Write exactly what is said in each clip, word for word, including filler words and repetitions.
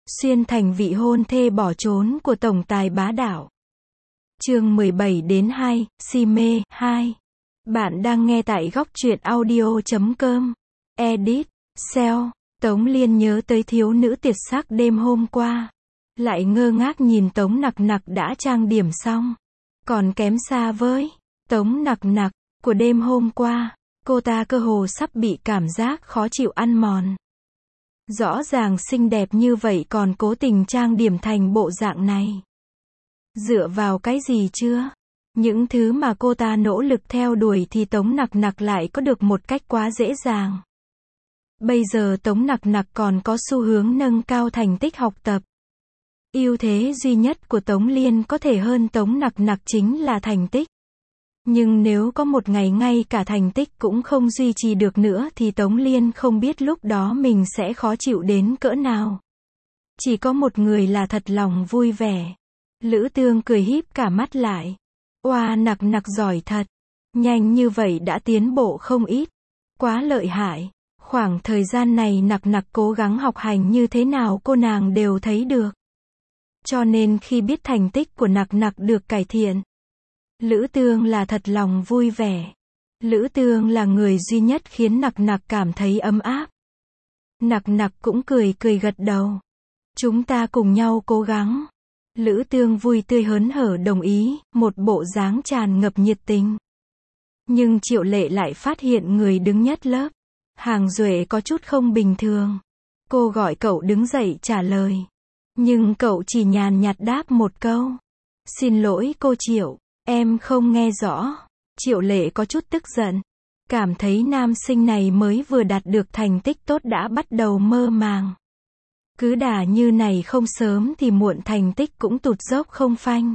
Xuyên thành vị hôn thê bỏ trốn của tổng tài bá đạo. Chương mười bảy đến hai, si mê, hai. Bạn đang nghe tại góc truyện audio chấm com. Edit, Sell. Tống Liên nhớ tới thiếu nữ tuyệt sắc đêm hôm qua. Lại ngơ ngác nhìn Tống Nặc Nặc đã trang điểm xong. Còn kém xa với Tống Nặc Nặc của đêm hôm qua. Cô ta cơ hồ sắp bị cảm giác khó chịu ăn mòn. Rõ ràng xinh đẹp như vậy còn cố tình trang điểm thành bộ dạng này. Dựa vào cái gì chưa? Những thứ mà cô ta nỗ lực theo đuổi thì Tống Nặc Nặc lại có được một cách quá dễ dàng. Bây giờ Tống Nặc Nặc còn có xu hướng nâng cao thành tích học tập. Ưu thế duy nhất của Tống Liên có thể hơn Tống Nặc Nặc chính là thành tích. Nhưng nếu có một ngày ngay cả thành tích cũng không duy trì được nữa thì Tống Liên không biết lúc đó mình sẽ khó chịu đến cỡ nào. Chỉ có một người là thật lòng vui vẻ. Lữ Tương cười híp cả mắt lại. Oa, Nặc Nặc giỏi thật. Nhanh như vậy đã tiến bộ không ít. Quá lợi hại. Khoảng thời gian này Nặc Nặc cố gắng học hành như thế nào cô nàng đều thấy được. Cho nên khi biết thành tích của Nặc Nặc được cải thiện, Lữ Tương là thật lòng vui vẻ. Lữ Tương là người duy nhất khiến Nặc Nặc cảm thấy ấm áp. Nặc Nặc cũng cười cười gật đầu. Chúng ta cùng nhau cố gắng. Lữ Tương vui tươi hớn hở đồng ý, một bộ dáng tràn ngập nhiệt tình. Nhưng Triệu Lệ lại phát hiện người đứng nhất lớp, Hàng Duệ có chút không bình thường. Cô gọi cậu đứng dậy trả lời. Nhưng cậu chỉ nhàn nhạt đáp một câu. Xin lỗi cô Triệu, em không nghe rõ. Triệu Lệ có chút tức giận. Cảm thấy nam sinh này mới vừa đạt được thành tích tốt đã bắt đầu mơ màng. Cứ đà như này không sớm thì muộn thành tích cũng tụt dốc không phanh.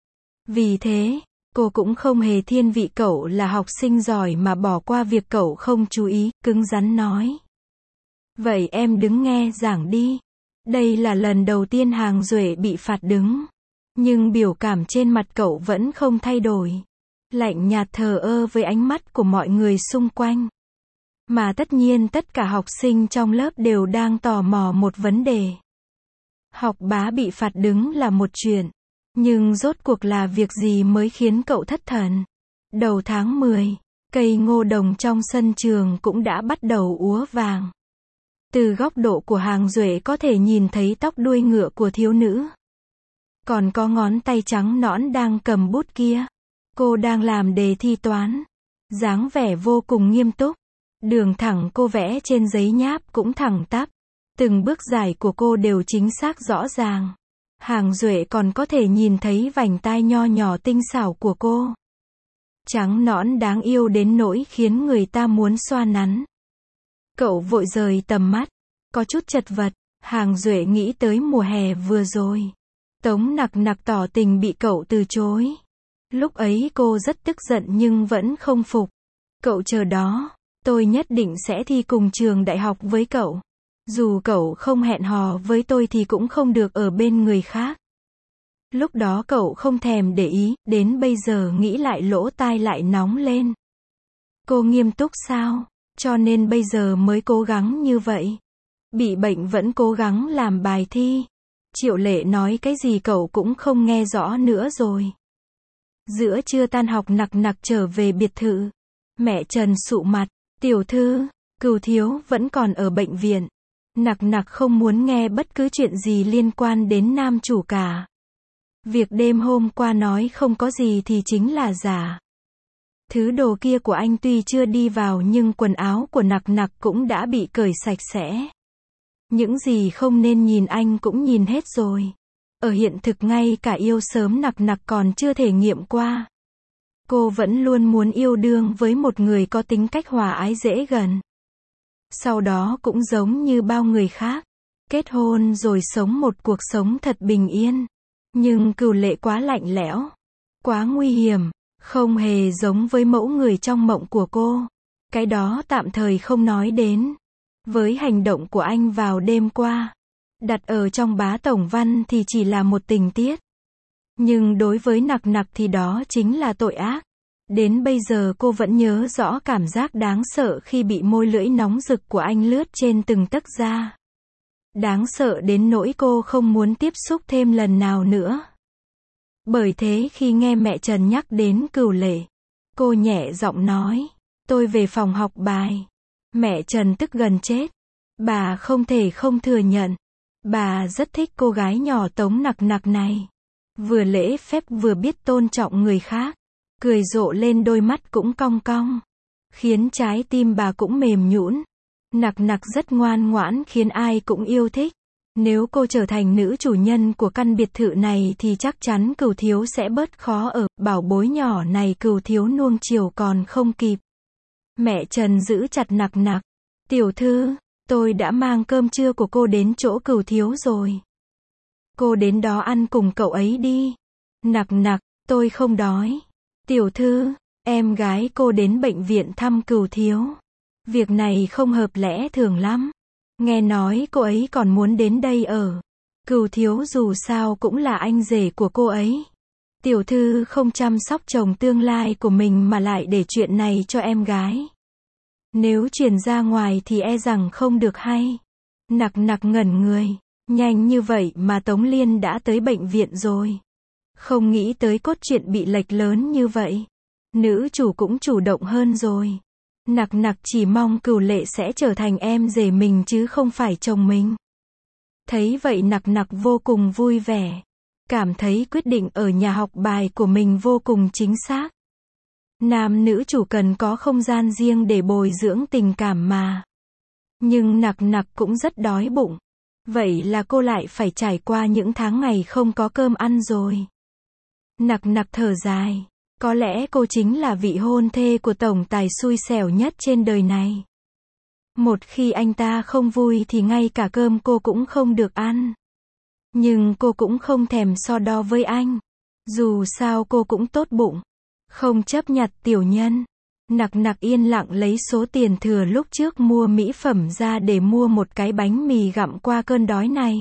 Vì thế, cô cũng không hề thiên vị cậu là học sinh giỏi mà bỏ qua việc cậu không chú ý, cứng rắn nói. Vậy em đứng nghe giảng đi. Đây là lần đầu tiên Hàng Duệ bị phạt đứng. Nhưng biểu cảm trên mặt cậu vẫn không thay đổi. Lạnh nhạt thờ ơ với ánh mắt của mọi người xung quanh. Mà tất nhiên tất cả học sinh trong lớp đều đang tò mò một vấn đề. Học bá bị phạt đứng là một chuyện. Nhưng rốt cuộc là việc gì mới khiến cậu thất thần? Đầu tháng mười, cây ngô đồng trong sân trường cũng đã bắt đầu úa vàng. Từ góc độ của Hàng Duệ có thể nhìn thấy tóc đuôi ngựa của thiếu nữ. Còn có ngón tay trắng nõn đang cầm bút kia. Cô đang làm đề thi toán. Dáng vẻ vô cùng nghiêm túc. Đường thẳng cô vẽ trên giấy nháp cũng thẳng tắp. Từng bước giải của cô đều chính xác rõ ràng. Hàng Duệ còn có thể nhìn thấy vành tai nho nhỏ tinh xảo của cô. Trắng nõn đáng yêu đến nỗi khiến người ta muốn xoa nắn. Cậu vội rời tầm mắt. Có chút chật vật. Hàng Duệ nghĩ tới mùa hè vừa rồi. Tống Nặc Nặc tỏ tình bị cậu từ chối. Lúc ấy cô rất tức giận nhưng vẫn không phục. Cậu chờ đó. Tôi nhất định sẽ thi cùng trường đại học với cậu. Dù cậu không hẹn hò với tôi thì cũng không được ở bên người khác. Lúc đó cậu không thèm để ý, đến bây giờ nghĩ lại lỗ tai lại nóng lên. Cô nghiêm túc sao? Cho nên bây giờ mới cố gắng như vậy. Bị bệnh vẫn cố gắng làm bài thi. Triệu Lệ nói cái gì cậu cũng không nghe rõ nữa rồi. Giữa trưa tan học Nặc Nặc trở về biệt thự. Mẹ Trần sụ mặt. Tiểu thư, Cửu thiếu vẫn còn ở bệnh viện. Nặc Nặc không muốn nghe bất cứ chuyện gì liên quan đến nam chủ cả. Việc đêm hôm qua nói không có gì thì chính là giả. Thứ đồ kia của anh tuy chưa đi vào nhưng quần áo của Nặc Nặc cũng đã bị cởi sạch sẽ. Những gì không nên nhìn anh cũng nhìn hết rồi. Ở hiện thực ngay cả yêu sớm Nặc Nặc còn chưa thể nghiệm qua. Cô vẫn luôn muốn yêu đương với một người có tính cách hòa ái dễ gần. Sau đó cũng giống như bao người khác. Kết hôn rồi sống một cuộc sống thật bình yên. Nhưng Cửu Lệ quá lạnh lẽo. Quá nguy hiểm. Không hề giống với mẫu người trong mộng của cô. Cái đó tạm thời không nói đến. Với hành động của anh vào đêm qua. Đặt ở trong bá tổng văn thì chỉ là một tình tiết. Nhưng đối với Nặc Nặc thì đó chính là tội ác. Đến bây giờ cô vẫn nhớ rõ cảm giác đáng sợ khi bị môi lưỡi nóng rực của anh lướt trên từng tấc da. Đáng sợ đến nỗi cô không muốn tiếp xúc thêm lần nào nữa. Bởi thế khi nghe mẹ Trần nhắc đến Cửu Lệ, cô nhẹ giọng nói, tôi về phòng học bài. Mẹ Trần tức gần chết. Bà không thể không thừa nhận. Bà rất thích cô gái nhỏ Tống Nặc Nặc này. Vừa lễ phép vừa biết tôn trọng người khác. Cười rộ lên đôi mắt cũng cong cong. Khiến trái tim bà cũng mềm nhũn. Nặc Nặc rất ngoan ngoãn khiến ai cũng yêu thích. Nếu cô trở thành nữ chủ nhân của căn biệt thự này thì chắc chắn Cửu Thiếu sẽ bớt khó ở. Bảo bối nhỏ này Cửu Thiếu nuông chiều còn không kịp. Mẹ Trần giữ chặt Nặc Nặc. Tiểu thư, tôi đã mang cơm trưa của cô đến chỗ Cửu Thiếu rồi. Cô đến đó ăn cùng cậu ấy đi. Nặc Nặc, tôi không đói. Tiểu thư, em gái cô đến bệnh viện thăm Cửu Thiếu. Việc này không hợp lẽ thường lắm. Nghe nói cô ấy còn muốn đến đây ở. Cửu Thiếu dù sao cũng là anh rể của cô ấy. Tiểu thư không chăm sóc chồng tương lai của mình mà lại để chuyện này cho em gái. Nếu truyền ra ngoài thì e rằng không được hay. Nặc Nặc ngẩn người. Nhanh như vậy mà Tống Liên đã tới bệnh viện rồi. Không nghĩ tới cốt truyện bị lệch lớn như vậy. Nữ chủ cũng chủ động hơn rồi. Nặc Nặc chỉ mong Cửu Lệ sẽ trở thành em rể mình chứ không phải chồng mình. Thấy vậy Nặc Nặc vô cùng vui vẻ. Cảm thấy quyết định ở nhà học bài của mình vô cùng chính xác. Nam nữ chủ cần có không gian riêng để bồi dưỡng tình cảm mà. Nhưng Nặc Nặc cũng rất đói bụng. Vậy là cô lại phải trải qua những tháng ngày không có cơm ăn rồi. Nặc Nặc thở dài. Có lẽ cô chính là vị hôn thê của tổng tài xui xẻo nhất trên đời này. Một khi anh ta không vui thì ngay cả cơm cô cũng không được ăn. Nhưng cô cũng không thèm so đo với anh. Dù sao cô cũng tốt bụng. Không chấp nhặt tiểu nhân. Nặc Nặc yên lặng lấy số tiền thừa lúc trước mua mỹ phẩm ra để mua một cái bánh mì gặm qua cơn đói này.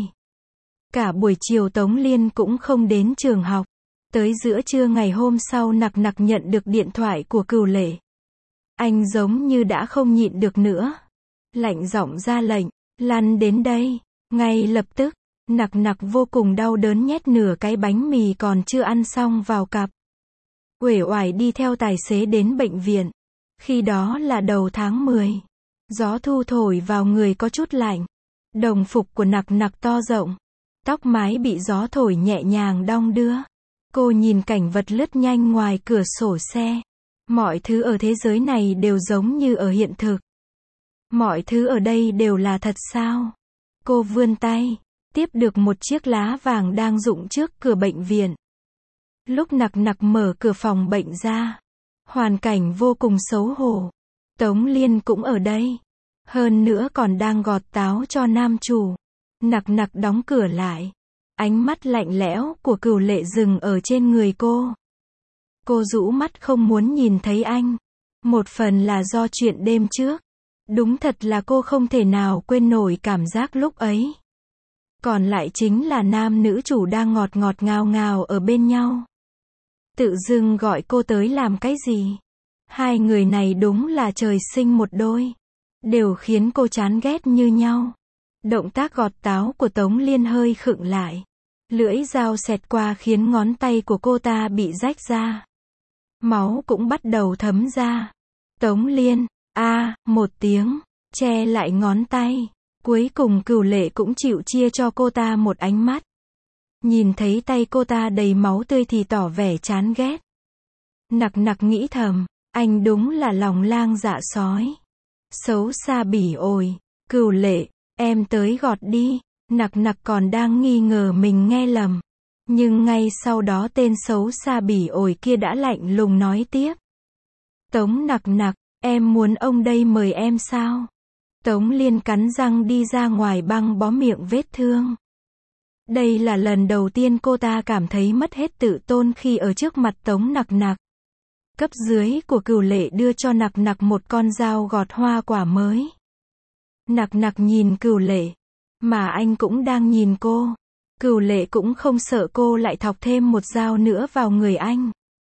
Cả buổi chiều Tống Liên cũng không đến trường học. Tới giữa trưa ngày hôm sau Nặc Nặc nhận được điện thoại của Cửu Lệ. Anh giống như đã không nhịn được nữa. Lạnh giọng ra lệnh, lăn đến đây. Ngay lập tức, Nặc Nặc vô cùng đau đớn nhét nửa cái bánh mì còn chưa ăn xong vào cặp. Uể oải đi theo tài xế đến bệnh viện. Khi đó là đầu tháng mười. Gió thu thổi vào người có chút lạnh. Đồng phục của Nặc Nặc to rộng. Tóc mái bị gió thổi nhẹ nhàng đong đưa. Cô nhìn cảnh vật lướt nhanh ngoài cửa sổ xe. Mọi thứ ở thế giới này đều giống như ở hiện thực. Mọi thứ ở đây đều là thật sao? Cô vươn tay, tiếp được một chiếc lá vàng đang rụng trước cửa bệnh viện. Lúc Nặc Nặc mở cửa phòng bệnh ra, hoàn cảnh vô cùng xấu hổ. Tống Liên cũng ở đây. Hơn nữa còn đang gọt táo cho nam chủ. Nặc Nặc đóng cửa lại. Ánh mắt lạnh lẽo của Cửu Lệ dừng ở trên người cô. Cô rũ mắt không muốn nhìn thấy anh. Một phần là do chuyện đêm trước. Đúng thật là cô không thể nào quên nổi cảm giác lúc ấy. Còn lại chính là nam nữ chủ đang ngọt ngọt ngào ngào ở bên nhau. Tự dưng gọi cô tới làm cái gì? Hai người này đúng là trời sinh một đôi. Đều khiến cô chán ghét như nhau. Động tác gọt táo của Tống Liên hơi khựng lại. Lưỡi dao xẹt qua khiến ngón tay của cô ta bị rách ra. Máu cũng bắt đầu thấm ra. Tống Liên, a à, một tiếng, che lại ngón tay. Cuối cùng Cửu Lệ cũng chịu chia cho cô ta một ánh mắt. Nhìn thấy tay cô ta đầy máu tươi thì tỏ vẻ chán ghét. Nặc Nặc nghĩ thầm, anh đúng là lòng lang dạ sói. Xấu xa bỉ ổi. Cửu Lệ, em tới gọt đi. Nặc Nặc còn đang nghi ngờ mình nghe lầm. Nhưng ngay sau đó tên xấu xa bỉ ổi kia đã lạnh lùng nói tiếp. Tống Nặc Nặc, em muốn ông đây mời em sao? Tống Liên cắn răng đi ra ngoài băng bó miệng vết thương. Đây là lần đầu tiên cô ta cảm thấy mất hết tự tôn khi ở trước mặt Tống Nặc Nặc. Cấp dưới của Cửu Lệ đưa cho Nặc Nặc một con dao gọt hoa quả mới. Nặc Nặc nhìn Cửu Lệ. Mà anh cũng đang nhìn cô. Cửu Lệ cũng không sợ cô lại thọc thêm một dao nữa vào người anh.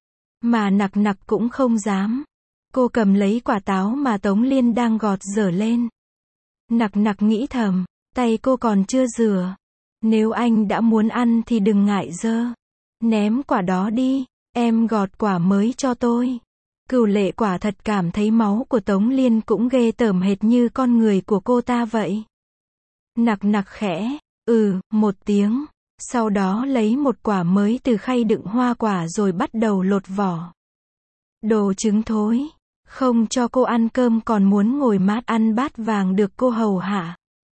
Mà Nặc Nặc cũng không dám. Cô cầm lấy quả táo mà Tống Liên đang gọt dở lên. Nặc Nặc nghĩ thầm, Tay cô còn chưa rửa. Nếu anh đã muốn ăn thì đừng ngại dơ. Ném quả đó đi, em gọt quả mới cho tôi. Cửu Lệ quả thật cảm thấy máu của Tống Liên cũng ghê tởm hệt như con người của cô ta vậy. Nặc nặc khẽ, ừ, một tiếng. Sau đó lấy một quả mới từ khay đựng hoa quả rồi bắt đầu lột vỏ. Đồ trứng thối. Không cho cô ăn cơm còn muốn ngồi mát ăn bát vàng được cô hầu hạ.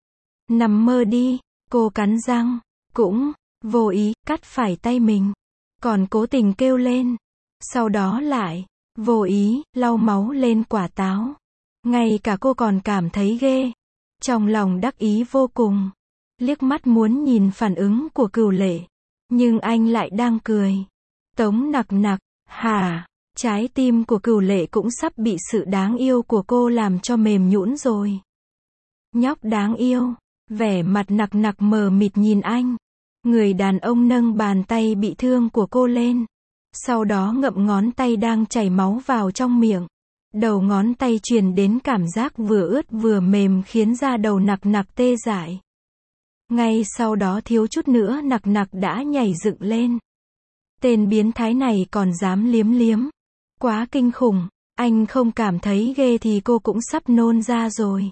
Nằm mơ đi, cô cắn răng. Cũng, vô ý, cắt phải tay mình. Còn cố tình kêu lên. Sau đó lại, vô ý, lau máu lên quả táo. Ngay cả cô còn cảm thấy ghê. Trong lòng đắc ý vô cùng. Liếc mắt muốn nhìn phản ứng của Cửu Lệ. Nhưng anh lại đang cười. Tống nặc nặc, hả? Trái tim của Cửu Lệ cũng sắp bị sự đáng yêu của cô làm cho mềm nhũn rồi. Nhóc đáng yêu. Vẻ mặt nặc nặc mờ mịt nhìn anh. Người đàn ông nâng bàn tay bị thương của cô lên. Sau đó ngậm ngón tay đang chảy máu vào trong miệng. Đầu ngón tay truyền đến cảm giác vừa ướt vừa mềm khiến da đầu nặc nặc tê dại. Ngay sau đó thiếu chút nữa nặc nặc đã nhảy dựng lên. Tên biến thái này còn dám liếm liếm. Quá kinh khủng, anh không cảm thấy ghê thì cô cũng sắp nôn ra rồi.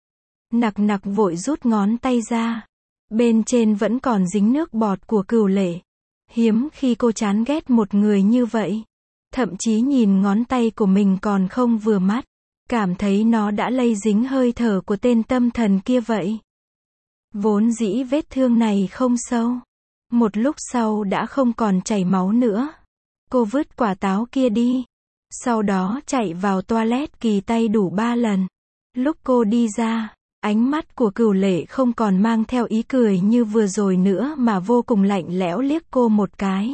Nặc nặc vội rút ngón tay ra. Bên trên vẫn còn dính nước bọt của Cửu Lệ. Hiếm khi cô chán ghét một người như vậy. Thậm chí nhìn ngón tay của mình còn không vừa mắt. Cảm thấy nó đã lây dính hơi thở của tên tâm thần kia vậy. Vốn dĩ vết thương này không sâu. Một lúc sau đã không còn chảy máu nữa. Cô vứt quả táo kia đi. Sau đó chạy vào toilet kỳ tay đủ ba lần. Lúc cô đi ra, ánh mắt của Cửu Lệ không còn mang theo ý cười như vừa rồi nữa mà vô cùng lạnh lẽo liếc cô một cái.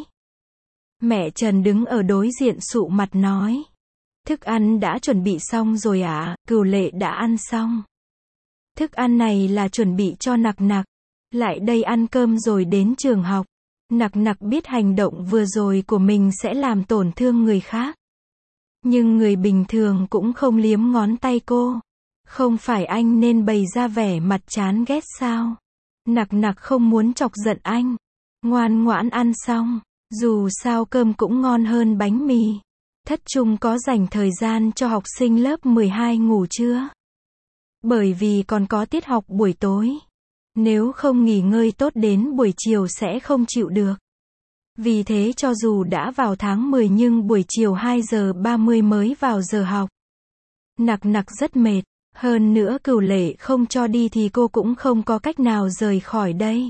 Mẹ Trần đứng ở đối diện sụ mặt nói. Thức ăn đã chuẩn bị xong rồi ạ, à? Cửu Lệ đã ăn xong. Thức ăn này là chuẩn bị cho nặc nặc. Lại đây ăn cơm rồi đến trường học. Nặc nặc biết hành động vừa rồi của mình sẽ làm tổn thương người khác. Nhưng người bình thường cũng không liếm ngón tay cô. Không phải anh nên bày ra vẻ mặt chán ghét sao? Nặc nặc không muốn chọc giận anh. Ngoan ngoãn ăn xong. Dù sao cơm cũng ngon hơn bánh mì. Thất trung có dành thời gian cho học sinh lớp mười hai ngủ chưa? Bởi vì còn có tiết học buổi tối. Nếu không nghỉ ngơi tốt đến buổi chiều sẽ không chịu được. Vì thế cho dù đã vào tháng mười nhưng buổi chiều hai giờ ba mươi mới vào giờ học. Nặc nặc rất mệt. Hơn nữa Cửu Lệ không cho đi thì cô cũng không có cách nào rời khỏi đây.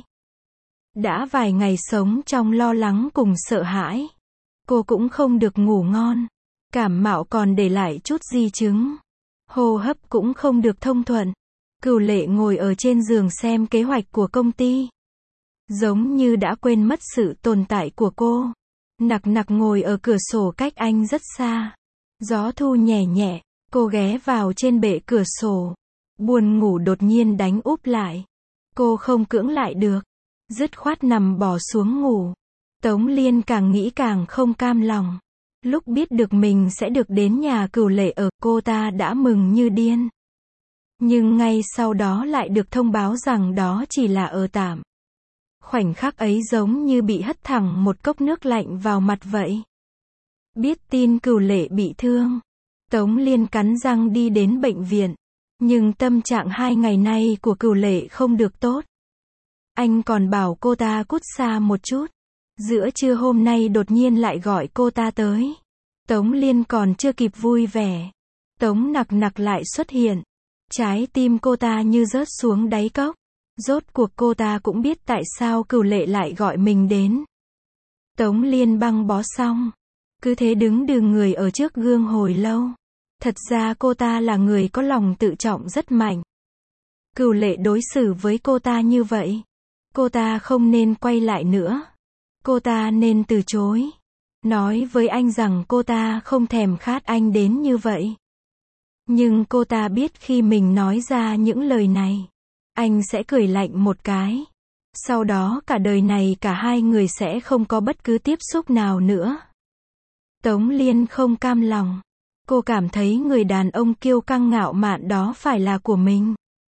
Đã vài ngày sống trong lo lắng cùng sợ hãi. Cô cũng không được ngủ ngon. Cảm mạo còn để lại chút di chứng. Hô hấp cũng không được thông thuận. Cửu Lệ ngồi ở trên giường xem kế hoạch của công ty. Giống như đã quên mất sự tồn tại của cô. Nặc nặc ngồi ở cửa sổ cách anh rất xa. Gió thu nhẹ nhẹ. Cô ghé vào trên bệ cửa sổ. Buồn ngủ đột nhiên đánh úp lại. Cô không cưỡng lại được. Dứt khoát nằm bò xuống ngủ. Tống Liên càng nghĩ càng không cam lòng. Lúc biết được mình sẽ được đến nhà Cửu Lệ ở, cô ta đã mừng như điên. Nhưng ngay sau đó lại được thông báo rằng đó chỉ là ở tạm. Khoảnh khắc ấy giống như bị hất thẳng một cốc nước lạnh vào mặt vậy. Biết tin Cửu Lệ bị thương. Tống Liên cắn răng đi đến bệnh viện. Nhưng tâm trạng hai ngày nay của Cửu Lệ không được tốt. Anh còn bảo cô ta cút xa một chút. Giữa trưa hôm nay đột nhiên lại gọi cô ta tới. Tống Liên còn chưa kịp vui vẻ. Tống nặc nặc lại xuất hiện. Trái tim cô ta như rớt xuống đáy cốc. Rốt cuộc cô ta cũng biết tại sao Cửu Lệ lại gọi mình đến. Tống Liên băng bó xong. Cứ thế đứng đừ người ở trước gương hồi lâu. Thật ra cô ta là người có lòng tự trọng rất mạnh. Cửu Lệ đối xử với cô ta như vậy. Cô ta không nên quay lại nữa. Cô ta nên từ chối. Nói với anh rằng cô ta không thèm khát anh đến như vậy. Nhưng cô ta biết khi mình nói ra những lời này, anh sẽ cười lạnh một cái. Sau đó cả đời này cả hai người sẽ không có bất cứ tiếp xúc nào nữa. Tống Liên không cam lòng. Cô cảm thấy người đàn ông kiêu căng ngạo mạn đó phải là của mình.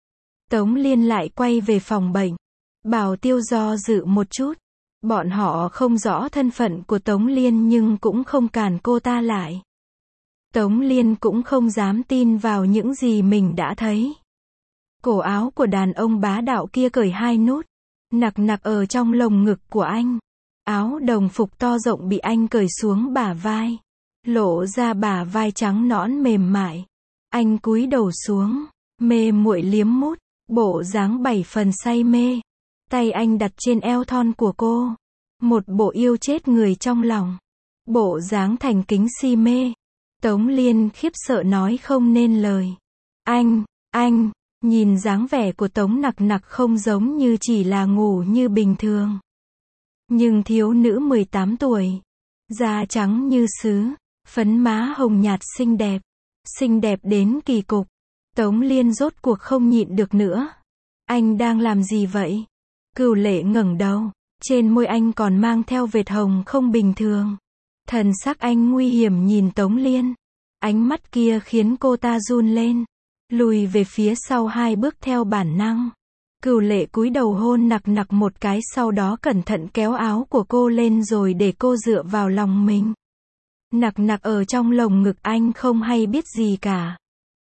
Tống Liên lại quay về phòng bệnh. Bảo Tiêu do dự một chút. Bọn họ không rõ thân phận của Tống Liên nhưng cũng không cản cô ta lại. Tống Liên cũng không dám tin vào những gì mình đã thấy. Cổ áo của đàn ông bá đạo kia cởi hai nút, nặc nặc ở trong lồng ngực của anh. Áo đồng phục to rộng bị anh cởi xuống bả vai, lộ ra bả vai trắng nõn mềm mại. Anh cúi đầu xuống, mê muội liếm mút, bộ dáng bảy phần say mê. Tay anh đặt trên eo thon của cô, một bộ yêu chết người trong lòng, bộ dáng thành kính si mê. Tống Liên khiếp sợ nói không nên lời. Anh, anh, nhìn dáng vẻ của Tống Nặc Nặc không giống như chỉ là ngủ như bình thường. Nhưng thiếu nữ mười tám tuổi, da trắng như sứ, phấn má hồng nhạt xinh đẹp, xinh đẹp đến kỳ cục. Tống Liên rốt cuộc không nhịn được nữa. Anh đang làm gì vậy? Cửu Lệ ngẩng đầu, trên môi anh còn mang theo vệt hồng không bình thường. Thần sắc anh nguy hiểm nhìn Tống Liên. Ánh mắt kia khiến cô ta run lên, lùi về phía sau hai bước theo bản năng. Cửu Lệ cúi đầu hôn Nặc Nặc một cái, sau đó cẩn thận kéo áo của cô lên rồi để cô dựa vào lòng mình. Nặc Nặc ở trong lồng ngực anh không hay biết gì cả.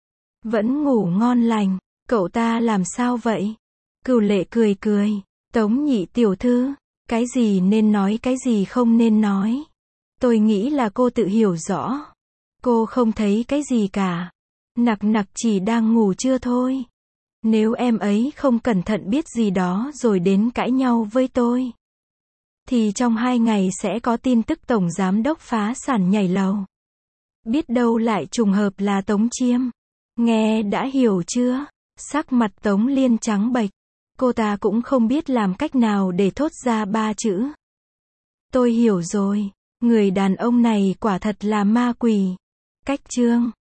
Vẫn ngủ ngon lành. Cậu ta làm sao vậy? Cửu Lệ cười cười. Tống nhị tiểu thư, cái gì nên nói cái gì không nên nói. Tôi nghĩ là cô tự hiểu rõ. Cô không thấy cái gì cả. Nặc Nặc chỉ đang ngủ trưa thôi. Nếu em ấy không cẩn thận biết gì đó rồi đến cãi nhau với tôi, thì trong hai ngày sẽ có tin tức tổng giám đốc phá sản nhảy lầu. Biết đâu lại trùng hợp là Tống Chiêm. Nghe đã hiểu chưa? Sắc mặt Tống Liên trắng bệch. Cô ta cũng không biết làm cách nào để thốt ra ba chữ. Tôi hiểu rồi. Người đàn ông này quả thật là ma quỷ. Cách chương